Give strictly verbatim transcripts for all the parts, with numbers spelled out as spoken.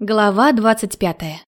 Глава двадцать пятая.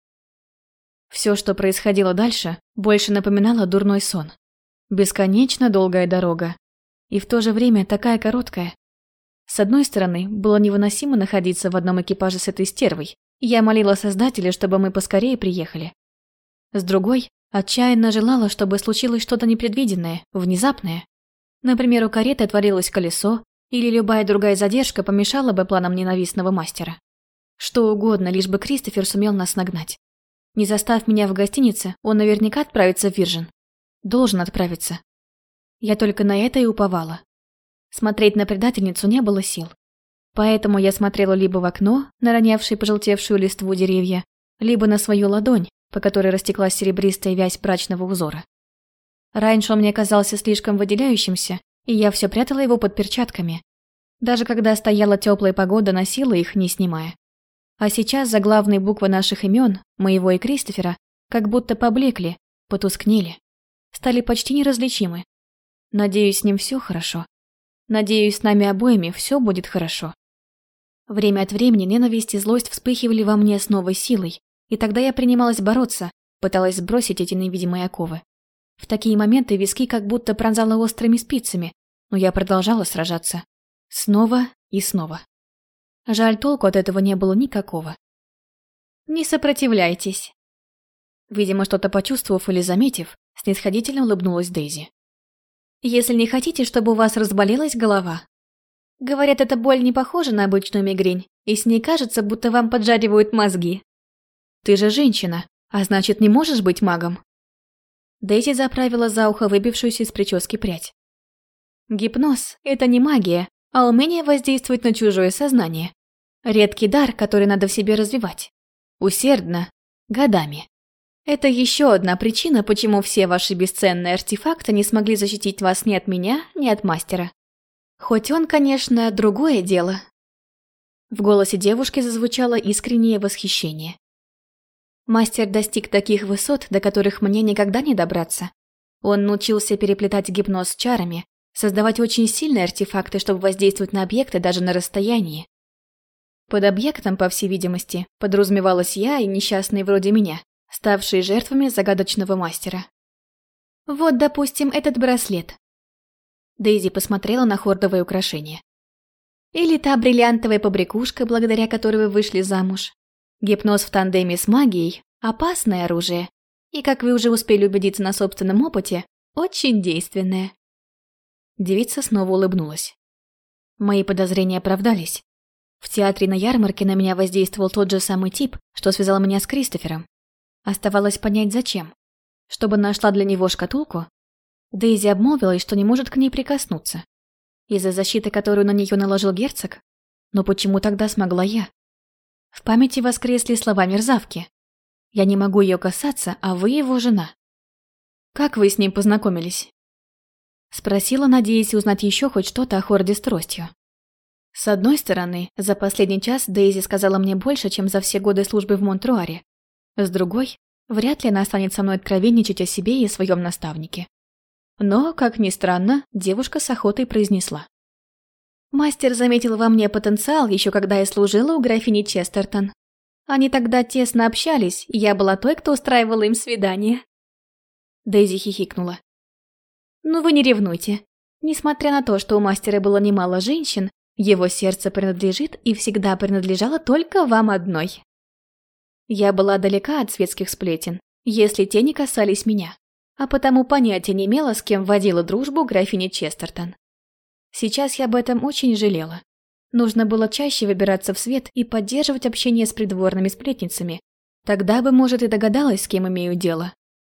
Все, что происходило дальше, больше напоминало дурной сон. Бесконечно долгая дорога. И в то же время такая короткая. С одной стороны, было невыносимо находиться в одном экипаже с этой стервой. Я молила Создателя, чтобы мы поскорее приехали. С другой, отчаянно желала, чтобы случилось что-то непредвиденное, внезапное. Например, у кареты отворилось колесо, или любая другая задержка помешала бы планам ненавистного мастера. Что угодно, лишь бы Кристофер сумел нас нагнать. Не застав меня в гостинице, он наверняка отправится в Виржин. Должен отправиться. Я только на это и уповала. Смотреть на предательницу не было сил. Поэтому я смотрела либо в окно, на ронявшие пожелтевшую листву деревья, либо на свою ладонь, по которой растеклась серебристая вязь брачного узора. Раньше он мне казался слишком выделяющимся, и я все прятала его под перчатками. Даже когда стояла теплая погода, носила их, не снимая. А сейчас заглавные буквы наших имен, моего и Кристофера, как будто поблекли, потускнели, стали почти неразличимы. Надеюсь, с ним все хорошо. Надеюсь, с нами обоими все будет хорошо. Время от времени ненависть и злость вспыхивали во мне с новой силой, и тогда я принималась бороться, пыталась сбросить эти невидимые оковы. В такие моменты виски как будто пронзало острыми спицами, но я продолжала сражаться. Снова и снова. Жаль, толку от этого не было никакого. «Не сопротивляйтесь». Видимо, что-то почувствовав или заметив, снисходительно улыбнулась Дейзи. «Если не хотите, чтобы у вас разболелась голова. Говорят, эта боль не похожа на обычную мигрень, и с ней кажется, будто вам поджаривают мозги. Ты же женщина, а значит, не можешь быть магом». Дейзи заправила за ухо выбившуюся из прически прядь. «Гипноз – это не магия, а умение воздействовать на чужое сознание. Редкий дар, который надо в себе развивать. Усердно, годами. Это еще одна причина, почему все ваши бесценные артефакты не смогли защитить вас ни от меня, ни от мастера. Хоть он, конечно, другое дело». В голосе девушки зазвучало искреннее восхищение. Мастер достиг таких высот, до которых мне никогда не добраться. Он научился переплетать гипноз с чарами, создавать очень сильные артефакты, чтобы воздействовать на объекты даже на расстоянии. Под объектом, по всей видимости, подразумевалась я и несчастные вроде меня, ставшие жертвами загадочного мастера. Вот, допустим, этот браслет. Дейзи посмотрела на хордовое украшение. Или та бриллиантовая побрякушка, благодаря которой вы вышли замуж. Гипноз в тандеме с магией – опасное оружие. И, как вы уже успели убедиться на собственном опыте, очень действенное. Девица снова улыбнулась. Мои подозрения оправдались. В театре на ярмарке на меня воздействовал тот же самый тип, что связал меня с Кристофером. Оставалось понять, зачем. Чтобы нашла для него шкатулку? Дейзи обмолвилась, что не может к ней прикоснуться. Из-за защиты, которую на нее наложил герцог? Но почему тогда смогла я? В памяти воскресли слова мерзавки. «Я не могу ее касаться, а вы его жена». «Как вы с ним познакомились?» Спросила, надеясь узнать еще хоть что-то о хорде с тростью. С одной стороны, за последний час Дейзи сказала мне больше, чем за все годы службы в Монтруаре. С другой, вряд ли она станет со мной откровенничать о себе и своем наставнике. Но, как ни странно, девушка с охотой произнесла. «Мастер заметил во мне потенциал, еще когда я служила у графини Честертон. Они тогда тесно общались, и я была той, кто устраивала им свидание». Дейзи хихикнула. «Ну вы не ревнуйте. Несмотря на то, что у мастера было немало женщин, его сердце принадлежит и всегда принадлежало только вам одной». Я была далека от светских сплетен, если те не касались меня, а потому понятия не имела, с кем водила дружбу графиня Честертон. Сейчас я об этом очень жалела. Нужно было чаще выбираться в свет и поддерживать общение с придворными сплетницами. Тогда бы, может, и догадалась, с кем имею дело.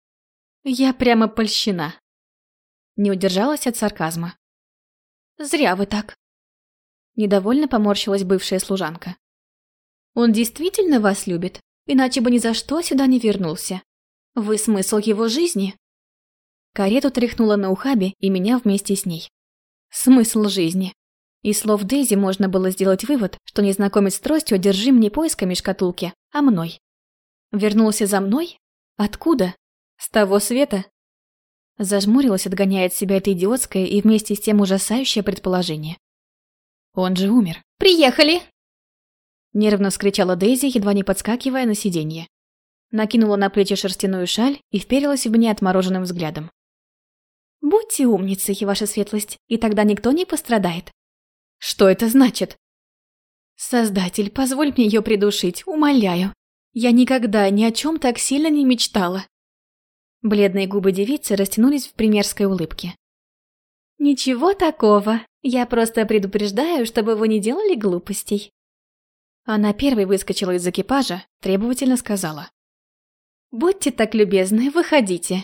Я прямо польщена. Не удержалась от сарказма. «Зря вы так». Недовольно поморщилась бывшая служанка. «Он действительно вас любит, иначе бы ни за что сюда не вернулся. Вы смысл его жизни?» Карету тряхнула на ухабе и меня вместе с ней. Смысл жизни. Из слов Дейзи можно было сделать вывод, что незнакомец с тростью одержим не поисками шкатулки, а мной. Вернулся за мной? Откуда? С того света? Зажмурилась, отгоняя от себя это идиотское и вместе с тем ужасающее предположение. Он же умер. «Приехали!» Нервно вскричала Дейзи, едва не подскакивая на сиденье. Накинула на плечи шерстяную шаль и вперилась в меня отмороженным взглядом. «Будьте умницей, ваша светлость, и тогда никто не пострадает». «Что это значит?» «Создатель, позволь мне ее придушить, умоляю. Я никогда ни о чем так сильно не мечтала». Бледные губы девицы растянулись в примерской улыбке. «Ничего такого, я просто предупреждаю, чтобы вы не делали глупостей». Она первой выскочила из экипажа, требовательно сказала. «Будьте так любезны, выходите».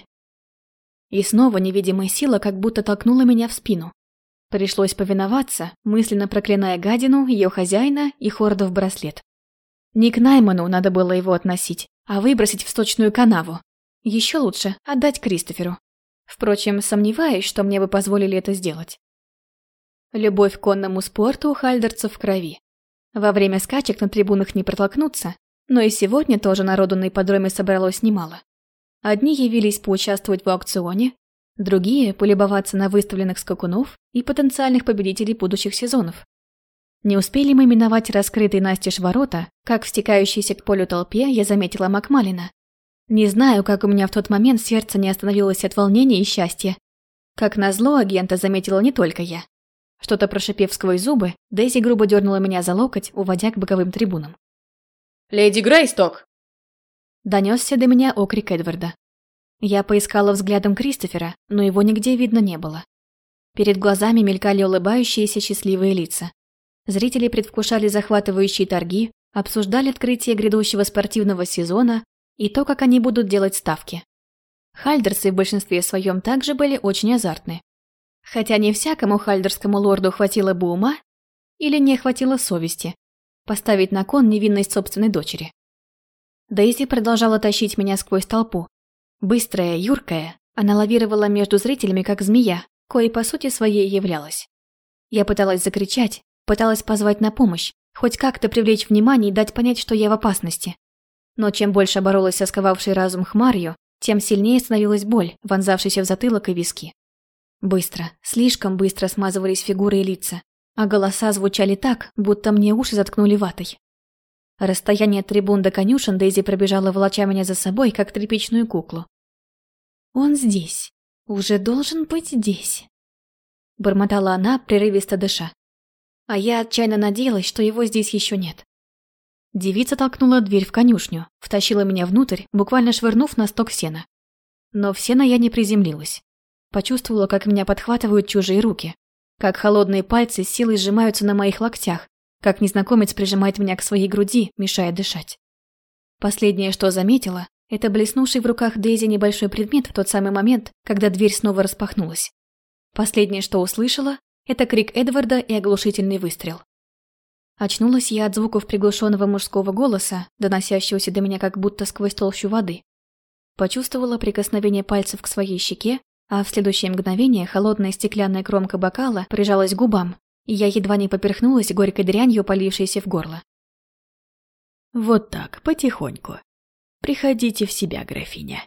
И снова невидимая сила как будто толкнула меня в спину. Пришлось повиноваться, мысленно проклиная гадину, ее хозяина и Хордов браслет. Не к Найману надо было его относить, а выбросить в сточную канаву. Еще лучше отдать Кристоферу. Впрочем, сомневаюсь, что мне бы позволили это сделать. Любовь к конному спорту у хальдерцев в крови. Во время скачек на трибунах не протолкнуться, но и сегодня тоже народу на ипподроме собралось немало. Одни явились поучаствовать в аукционе, другие – полюбоваться на выставленных скакунов и потенциальных победителей будущих сезонов. Не успели мы миновать раскрытые настежь ворота, как в стекающейся к полю толпе я заметила Макмалина. Не знаю, как у меня в тот момент сердце не остановилось от волнения и счастья. Как назло, агента заметила не только я. Что-то прошипев сквозь зубы, Дейзи грубо дернула меня за локоть, уводя к боковым трибунам. «Леди Грейсток!» Донесся до меня окрик Эдварда. Я поискала взглядом Кристофера, но его нигде видно не было. Перед глазами мелькали улыбающиеся счастливые лица. Зрители предвкушали захватывающие торги, обсуждали открытие грядущего спортивного сезона и то, как они будут делать ставки. Хальдерсы в большинстве своем также были очень азартны. Хотя не всякому хальдерскому лорду хватило бы ума или не хватило совести поставить на кон невинность собственной дочери. Дейзи продолжала тащить меня сквозь толпу. Быстрая, юркая, она лавировала между зрителями, как змея, коей по сути своей являлась. Я пыталась закричать, пыталась позвать на помощь, хоть как-то привлечь внимание и дать понять, что я в опасности. Но чем больше боролась со сковавшей разум хмарью, тем сильнее становилась боль, вонзавшаяся в затылок и виски. Быстро, слишком быстро смазывались фигуры и лица, а голоса звучали так, будто мне уши заткнули ватой. Расстояние от трибун до конюшен Дейзи пробежала, волоча меня за собой, как тряпичную куклу. «Он здесь. Уже должен быть здесь», — бормотала она, прерывисто дыша. А я отчаянно надеялась, что его здесь еще нет. Девица толкнула дверь в конюшню, втащила меня внутрь, буквально швырнув на сток сена. Но в сено я не приземлилась. Почувствовала, как меня подхватывают чужие руки, как холодные пальцы с силой сжимаются на моих локтях, как незнакомец прижимает меня к своей груди, мешая дышать. Последнее, что заметила, это блеснувший в руках Дейзи небольшой предмет в тот самый момент, когда дверь снова распахнулась. Последнее, что услышала, это крик Эдварда и оглушительный выстрел. Очнулась я от звуков приглушенного мужского голоса, доносящегося до меня как будто сквозь толщу воды. Почувствовала прикосновение пальцев к своей щеке, а в следующее мгновение холодная стеклянная кромка бокала прижалась к губам, и я едва не поперхнулась горькой дрянью, полившейся в горло. «Вот так, потихоньку. Приходите в себя, графиня».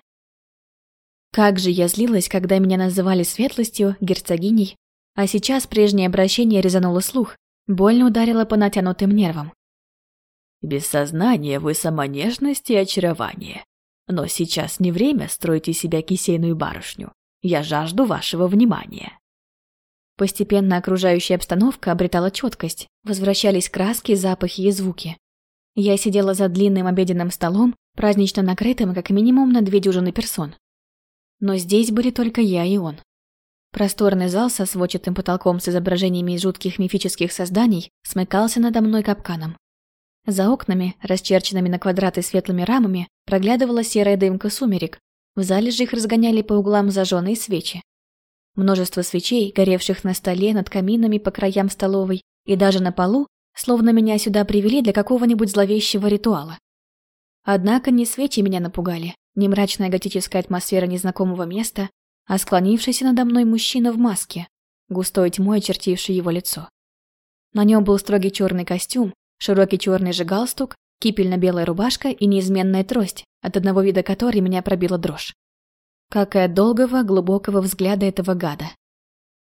Как же я злилась, когда меня называли светлостью, герцогиней, а сейчас прежнее обращение резануло слух, больно ударило по натянутым нервам. «Без сознания вы сама нежность и очарование. Но сейчас не время строить из себя кисейную барышню. Я жажду вашего внимания». Постепенно окружающая обстановка обретала четкость, возвращались краски, запахи и звуки. Я сидела за длинным обеденным столом, празднично накрытым как минимум на две дюжины персон. Но здесь были только я и он. Просторный зал со сводчатым потолком с изображениями жутких мифических созданий смыкался надо мной капканом. За окнами, расчерченными на квадраты светлыми рамами, проглядывала серая дымка сумерек. В зале же их разгоняли по углам зажженные свечи. Множество свечей, горевших на столе, над каминами по краям столовой и даже на полу, словно меня сюда привели для какого-нибудь зловещего ритуала. Однако не свечи меня напугали, не мрачная готическая атмосфера незнакомого места, а склонившийся надо мной мужчина в маске, густой тьмой очертивший его лицо. На нем был строгий черный костюм, широкий черный же галстук, кипельно-белая рубашка и неизменная трость, от одного вида которой меня пробила дрожь. Как и от долгого, глубокого взгляда этого гада.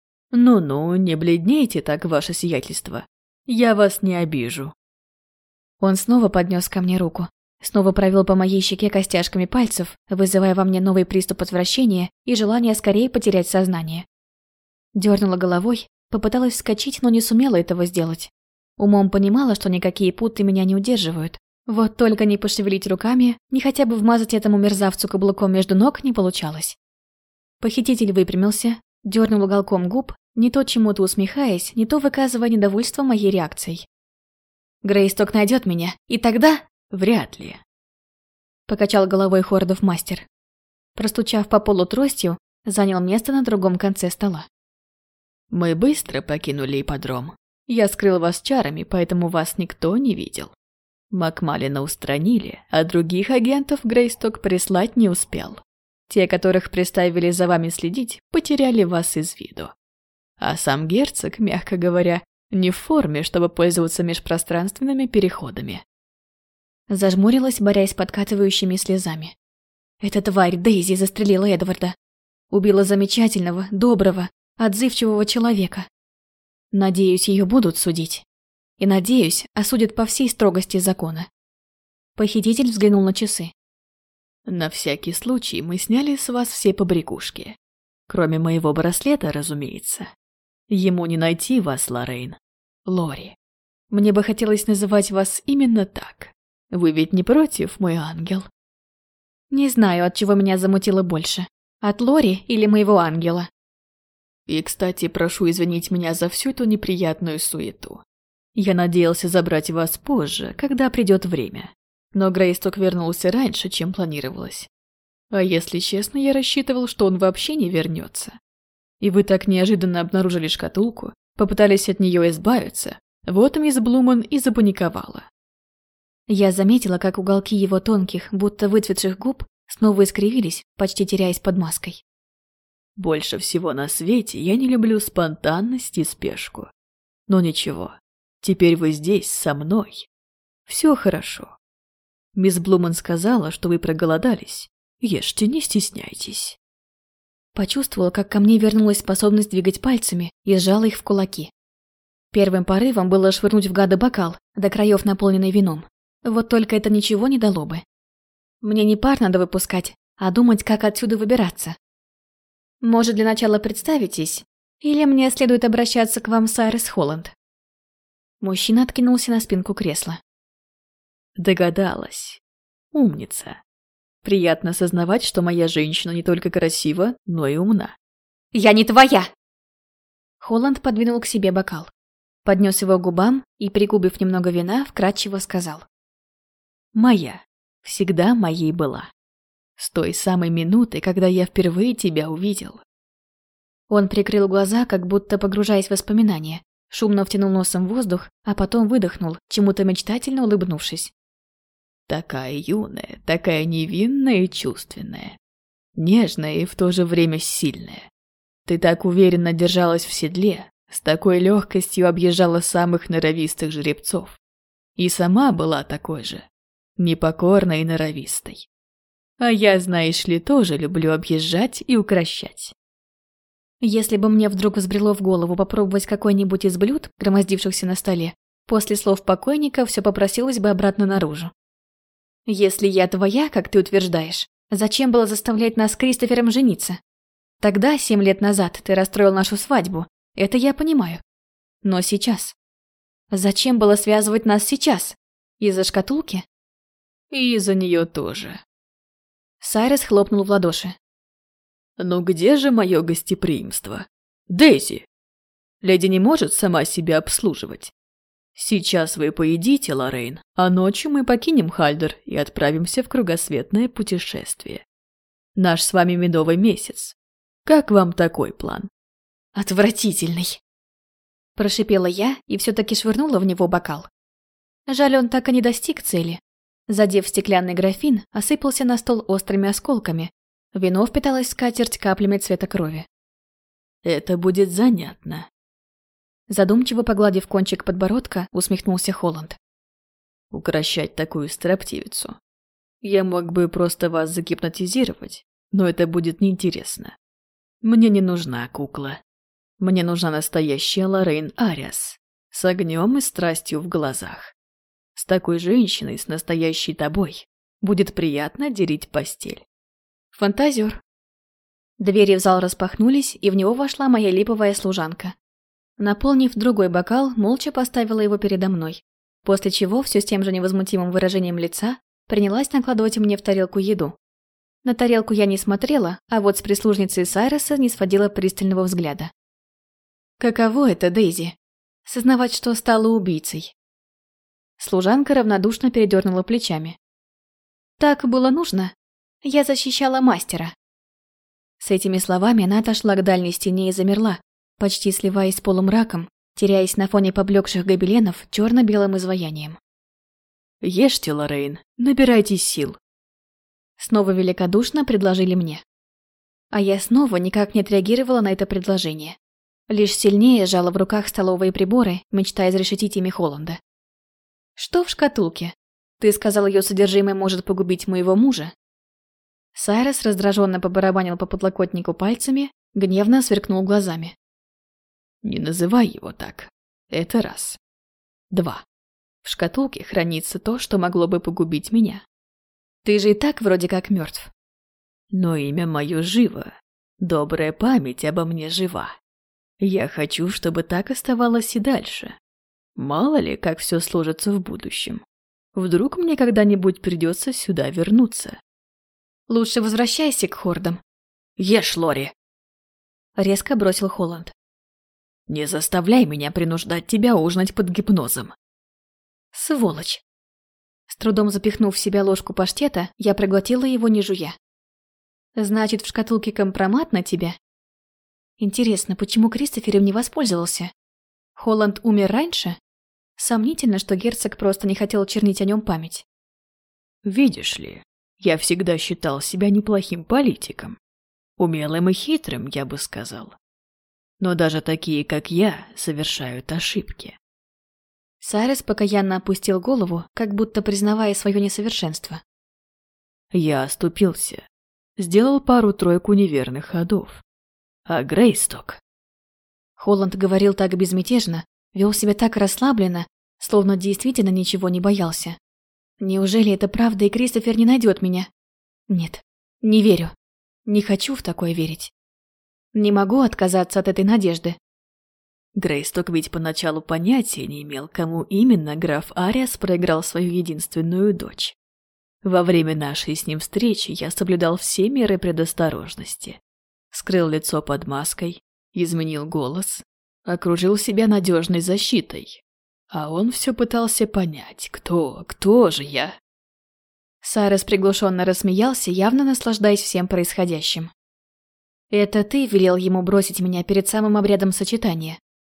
«Ну-ну, не бледнейте так, ваше сиятельство. Я вас не обижу». Он снова поднес ко мне руку, снова провел по моей щеке костяшками пальцев, вызывая во мне новый приступ отвращения и желание скорее потерять сознание. Дернула головой, попыталась вскочить, но не сумела этого сделать. Умом понимала, что никакие путы меня не удерживают. Вот только не пошевелить руками, ни хотя бы вмазать этому мерзавцу каблуком между ног не получалось. Похититель выпрямился, дернул уголком губ, не то чему-то усмехаясь, не то выказывая недовольство моей реакцией. «Грейсток найдет меня, и тогда...» «Вряд ли», — покачал головой Хордов мастер. Простучав по полу тростью, занял место на другом конце стола. «Мы быстро покинули ипподром. Я скрыл вас чарами, поэтому вас никто не видел. Макмалина устранили, а других агентов Грейсток прислать не успел. Те, которых приставили за вами следить, потеряли вас из виду. А сам герцог, мягко говоря, не в форме, чтобы пользоваться межпространственными переходами». Зажмурилась, борясь с подкатывающими слезами. Эта тварь Дейзи застрелила Эдварда. Убила замечательного, доброго, отзывчивого человека. Надеюсь, ее будут судить. И, надеюсь, осудят по всей строгости закона. Похититель взглянул на часы. «На всякий случай мы сняли с вас все побрякушки. Кроме моего браслета, разумеется. Ему не найти вас, Лоррейн. Лори. Мне бы хотелось называть вас именно так. Вы ведь не против, мой ангел?» Не знаю, от чего меня замутило больше. От Лори или моего ангела. И, кстати, прошу извинить меня за всю эту неприятную суету. Я надеялся забрать вас позже, когда придет время. Но Грейсток вернулся раньше, чем планировалось. А если честно, я рассчитывал, что он вообще не вернется. И вы так неожиданно обнаружили шкатулку, попытались от нее избавиться. Вот мисс Блуман и запаниковала. Я заметила, как уголки его тонких, будто выцветших губ снова искривились, почти теряясь под маской. Больше всего на свете я не люблю спонтанность и спешку. Но ничего, теперь вы здесь, со мной. Все хорошо. Мисс Блуман сказала, что вы проголодались. Ешьте, не стесняйтесь. Почувствовала, как ко мне вернулась способность двигать пальцами и сжала их в кулаки. Первым порывом было швырнуть в гада бокал, до краев наполненный вином. Вот только это ничего не дало бы. Мне не пар надо выпускать, а думать, как отсюда выбираться. Может, для начала представитесь, или мне следует обращаться к вам, Сайрес Холланд? Мужчина откинулся на спинку кресла. Догадалась. Умница. Приятно осознавать, что моя женщина не только красива, но и умна. «Я не твоя!» Холланд подвинул к себе бокал, поднес его к губам и, пригубив немного вина, вкратчиво сказал. «Моя. Всегда моей была. С той самой минуты, когда я впервые тебя увидел». Он прикрыл глаза, как будто погружаясь в воспоминания, шумно втянул носом воздух, а потом выдохнул, чему-то мечтательно улыбнувшись. «Такая юная, такая невинная и чувственная. Нежная и в то же время сильная. Ты так уверенно держалась в седле, с такой легкостью объезжала самых норовистых жеребцов. И сама была такой же, непокорной и норовистой. А я, знаешь ли, тоже люблю объезжать и укращать». Если бы мне вдруг взбрело в голову попробовать какой-нибудь из блюд, громоздившихся на столе, после слов покойника все попросилось бы обратно наружу. Если я твоя, как ты утверждаешь, зачем было заставлять нас с Кристофером жениться? Тогда, семь лет назад, ты расстроил нашу свадьбу, это я понимаю. Но сейчас? Зачем было связывать нас сейчас? Из-за шкатулки? И из-за нее тоже. Сайрес хлопнул в ладоши. «Ну где же мое гостеприимство? Дейзи! Леди не может сама себя обслуживать. Сейчас вы поедите, Лоррейн, а ночью мы покинем Хальдер и отправимся в кругосветное путешествие. Наш с вами медовый месяц. Как вам такой план?» «Отвратительный!» Прошипела я и все-таки швырнула в него бокал. Жаль, он так и не достиг цели. Задев стеклянный графин, осыпался на стол острыми осколками. Вино впиталось в скатерть каплями цвета крови. «Это будет занятно». Задумчиво погладив кончик подбородка, усмехнулся Холланд. «Укращать такую строптивицу. Я мог бы просто вас загипнотизировать, но это будет неинтересно. Мне не нужна кукла. Мне нужна настоящая Лоррейн Ариас, с огнем и страстью в глазах. С такой женщиной, с настоящей тобой, будет приятно делить постель. Фантазер. Двери в зал распахнулись, и в него вошла моя липовая служанка. Наполнив другой бокал, молча поставила его передо мной, после чего все с тем же невозмутимым выражением лица принялась накладывать мне в тарелку еду. На тарелку я не смотрела, а вот с прислужницей Сайроса не сводила пристального взгляда. Каково это, Дейзи? Сознавать, что стала убийцей. Служанка равнодушно передернула плечами. Так было нужно. Я защищала мастера. С этими словами она отошла к дальней стене и замерла, почти сливаясь с полумраком, теряясь на фоне поблекших гобеленов черно-белым изваянием. «Ешьте, Лоррейн, набирайтесь сил». Снова великодушно предложили мне. А я снова никак не отреагировала на это предложение. Лишь сильнее сжала в руках столовые приборы, мечтая изрешетить ими Холланда. «Что в шкатулке? Ты сказал, ее содержимое может погубить моего мужа?» Сайрос раздраженно побарабанил по подлокотнику пальцами, гневно сверкнул глазами. «Не называй его так. Это раз. Два. В шкатулке хранится то, что могло бы погубить меня. Ты же и так вроде как мертв. Но имя мое живо. Добрая память обо мне жива. Я хочу, чтобы так оставалось и дальше. Мало ли, как все сложится в будущем. Вдруг мне когда-нибудь придется сюда вернуться. Лучше возвращайся к хордам. Ешь, Лори!» Резко бросил Холланд. «Не заставляй меня принуждать тебя ужинать под гипнозом». Сволочь. С трудом запихнув в себя ложку паштета, я проглотила его, не жуя. Значит, в шкатулке компромат на тебя? Интересно, почему Кристофер им не воспользовался? Холланд умер раньше? Сомнительно, что герцог просто не хотел чернить о нем память. «Видишь ли, я всегда считал себя неплохим политиком. Умелым и хитрым, я бы сказал. Но даже такие, как я, совершают ошибки». Сайрос покаянно опустил голову, как будто признавая свое несовершенство. «Я оступился. Сделал пару-тройку неверных ходов. А Грейсток...» Холланд говорил так безмятежно, вел себя так расслабленно, словно действительно ничего не боялся. Неужели это правда, и Кристофер не найдет меня? Нет, не верю. Не хочу в такое верить. Не могу отказаться от этой надежды. Грейсток ведь поначалу понятия не имел, кому именно граф Ариас проиграл свою единственную дочь. Во время нашей с ним встречи я соблюдал все меры предосторожности. Скрыл лицо под маской, изменил голос, окружил себя надежной защитой. А он все пытался понять, кто, кто же я. Сайрос приглушенно рассмеялся, явно наслаждаясь всем происходящим. «Это ты велел ему бросить меня перед самым обрядом сочетания?»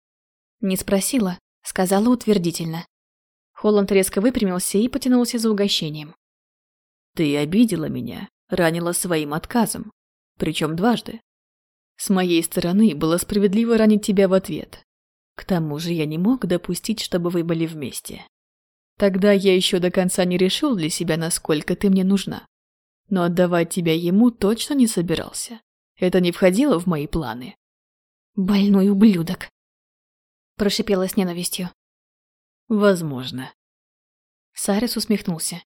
Не спросила, сказала утвердительно. Холланд резко выпрямился и потянулся за угощением. «Ты обидела меня, ранила своим отказом, причем дважды. С моей стороны было справедливо ранить тебя в ответ. К тому же я не мог допустить, чтобы вы были вместе. Тогда я еще до конца не решил для себя, насколько ты мне нужна. Но отдавать тебя ему точно не собирался. Это не входило в мои планы». «Больной ублюдок», — прошипела с ненавистью. «Возможно». Сайрос усмехнулся.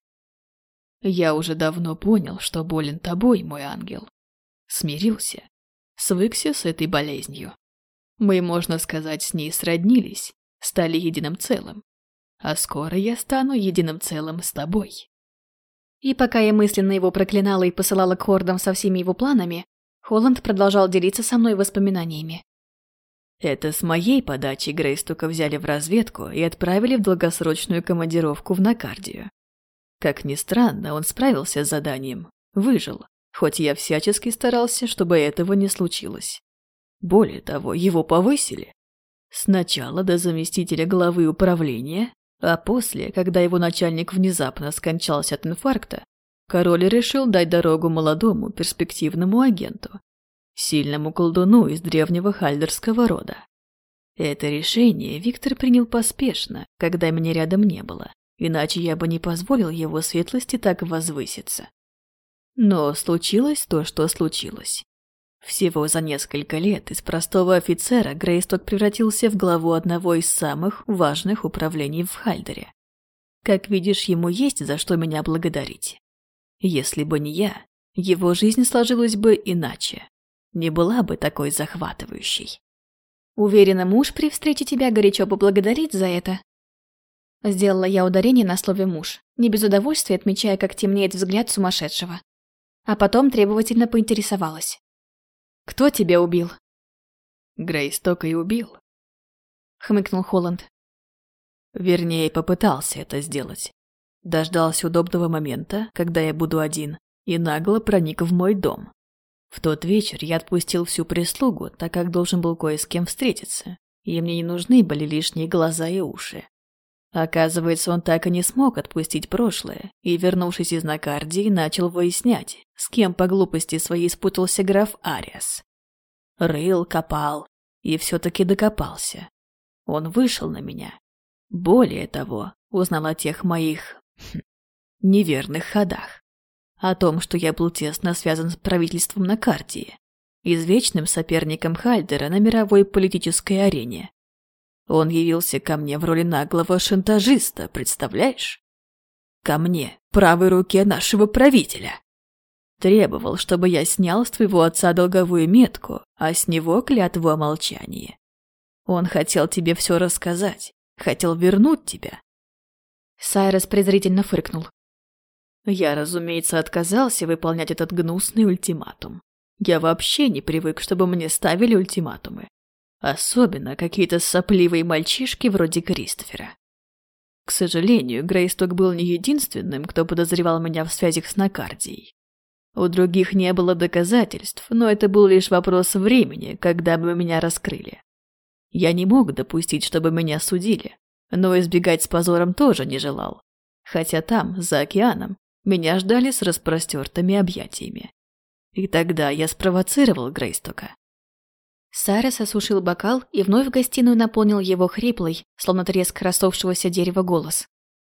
«Я уже давно понял, что болен тобой, мой ангел. Смирился, свыкся с этой болезнью. Мы, можно сказать, с ней сроднились, стали единым целым. А скоро я стану единым целым с тобой». И пока я мысленно его проклинала и посылала к хордам со всеми его планами, Холланд продолжал делиться со мной воспоминаниями. Это с моей подачи Грейстока взяли в разведку и отправили в долгосрочную командировку в Накардию. Как ни странно, он справился с заданием, выжил, хоть я всячески старался, чтобы этого не случилось. Более того, его повысили. Сначала до заместителя главы управления, а после, когда его начальник внезапно скончался от инфаркта, король решил дать дорогу молодому перспективному агенту, сильному колдуну из древнего хальдерского рода. Это решение Виктор принял поспешно, когда меня рядом не было, иначе я бы не позволил его светлости так возвыситься. Но случилось то, что случилось. Всего за несколько лет из простого офицера Грейсток превратился в главу одного из самых важных управлений в Хальдере. Как видишь, ему есть за что меня благодарить. Если бы не я, его жизнь сложилась бы иначе. Не была бы такой захватывающей. Уверена, муж при встрече тебя горячо поблагодарит за это. Сделала я ударение на слове «муж», не без удовольствия отмечая, как темнеет взгляд сумасшедшего. А потом требовательно поинтересовалась. «Кто тебя убил?» Грейсток и убил. Хмыкнул Холланд. Вернее, попытался это сделать. Дождался удобного момента, когда я буду один, и нагло проник в мой дом. В тот вечер я отпустил всю прислугу, так как должен был кое с кем встретиться, и мне не нужны были лишние глаза и уши. Оказывается, он так и не смог отпустить прошлое, и, вернувшись из Накардии, начал выяснять, с кем по глупости своей спутался граф Ариас. Рыл, копал, и все-таки докопался. Он вышел на меня. Более того, узнал о тех моих хм, неверных ходах. О том, что я был тесно связан с правительством Накардии, извечным соперником Хальдера на мировой политической арене. Он явился ко мне в роли наглого шантажиста, представляешь? Ко мне, правой руке нашего правителя. Требовал, чтобы я снял с твоего отца долговую метку, а с него клятву о молчании. Он хотел тебе все рассказать, хотел вернуть тебя. Сайрес презрительно фыркнул. Я, разумеется, отказался выполнять этот гнусный ультиматум. Я вообще не привык, чтобы мне ставили ультиматумы. Особенно какие-то сопливые мальчишки вроде Кристофера. К сожалению, Грейсток был не единственным, кто подозревал меня в связях с Накардией. У других не было доказательств, но это был лишь вопрос времени, когда бы меня раскрыли. Я не мог допустить, чтобы меня судили, но избегать с позором тоже не желал. Хотя там, за океаном, меня ждали с распростертыми объятиями. И тогда я спровоцировал Грейстока. Сайрес осушил бокал и вновь в гостиную наполнил его хриплый, словно треск рассохшегося дерева, голос.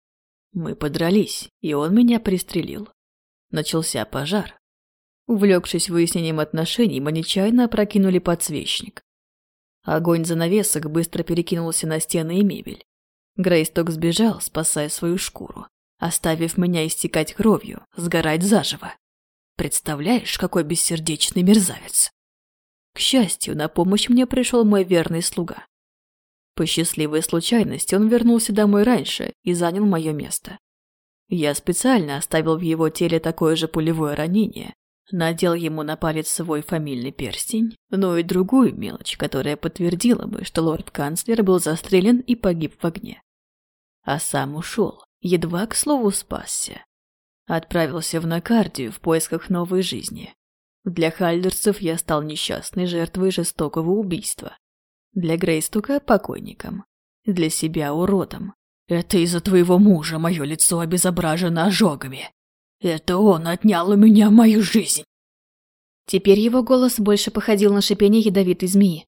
Мы подрались, и он меня пристрелил. Начался пожар. Увлекшись выяснением отношений, мы нечаянно опрокинули подсвечник. Огонь занавесок быстро перекинулся на стены и мебель. Грейсток сбежал, спасая свою шкуру, оставив меня истекать кровью, сгорать заживо. Представляешь, какой бессердечный мерзавец. К счастью, на помощь мне пришел мой верный слуга. По счастливой случайности он вернулся домой раньше и занял мое место. Я специально оставил в его теле такое же пулевое ранение, надел ему на палец свой фамильный перстень, но и другую мелочь, которая подтвердила бы, что лорд-канцлер был застрелен и погиб в огне. А сам ушел, едва, к слову, спасся. Отправился в Накардию в поисках новой жизни. Для хальдерцев я стал несчастной жертвой жестокого убийства. Для Грейстока – покойником. Для себя – уродом. Это из-за твоего мужа мое лицо обезображено ожогами. Это он отнял у меня мою жизнь. Теперь его голос больше походил на шипение ядовитой змеи.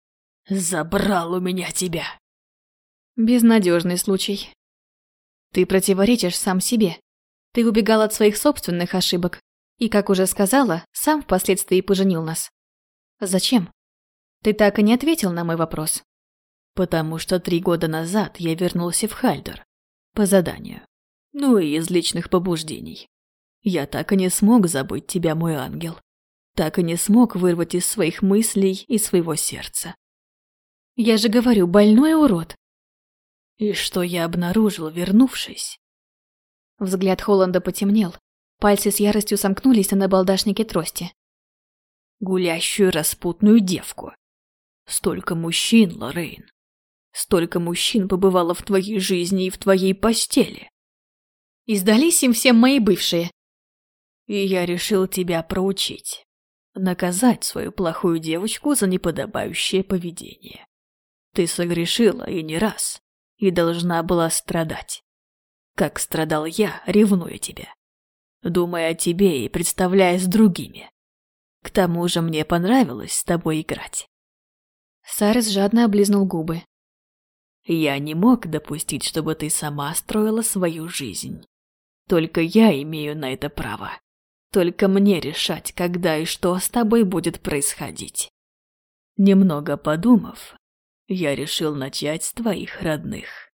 Забрал у меня тебя. Безнадежный случай. Ты противоречишь сам себе. Ты убегал от своих собственных ошибок. И, как уже сказала, сам впоследствии поженил нас. Зачем? Ты так и не ответил на мой вопрос. Потому что три года назад я вернулся в Хальдер. По заданию. Ну и из личных побуждений. Я так и не смог забыть тебя, мой ангел. Так и не смог вырвать из своих мыслей и своего сердца. Я же говорю, больной урод. И что я обнаружил, вернувшись? Взгляд Холланда потемнел. Пальцы с яростью сомкнулись на набалдашнике трости. Гулящую распутную девку. Столько мужчин, Лоррейн. Столько мужчин побывало в твоей жизни и в твоей постели. И сдались им всем мои бывшие. И я решил тебя проучить. Наказать свою плохую девочку за неподобающее поведение. Ты согрешила и не раз, и должна была страдать. Как страдал я, ревнуя тебя. Думая о тебе и представляя с другими. К тому же мне понравилось с тобой играть. Сайрес жадно облизнул губы. Я не мог допустить, чтобы ты сама строила свою жизнь. Только я имею на это право. Только мне решать, когда и что с тобой будет происходить. Немного подумав, я решил начать с твоих родных.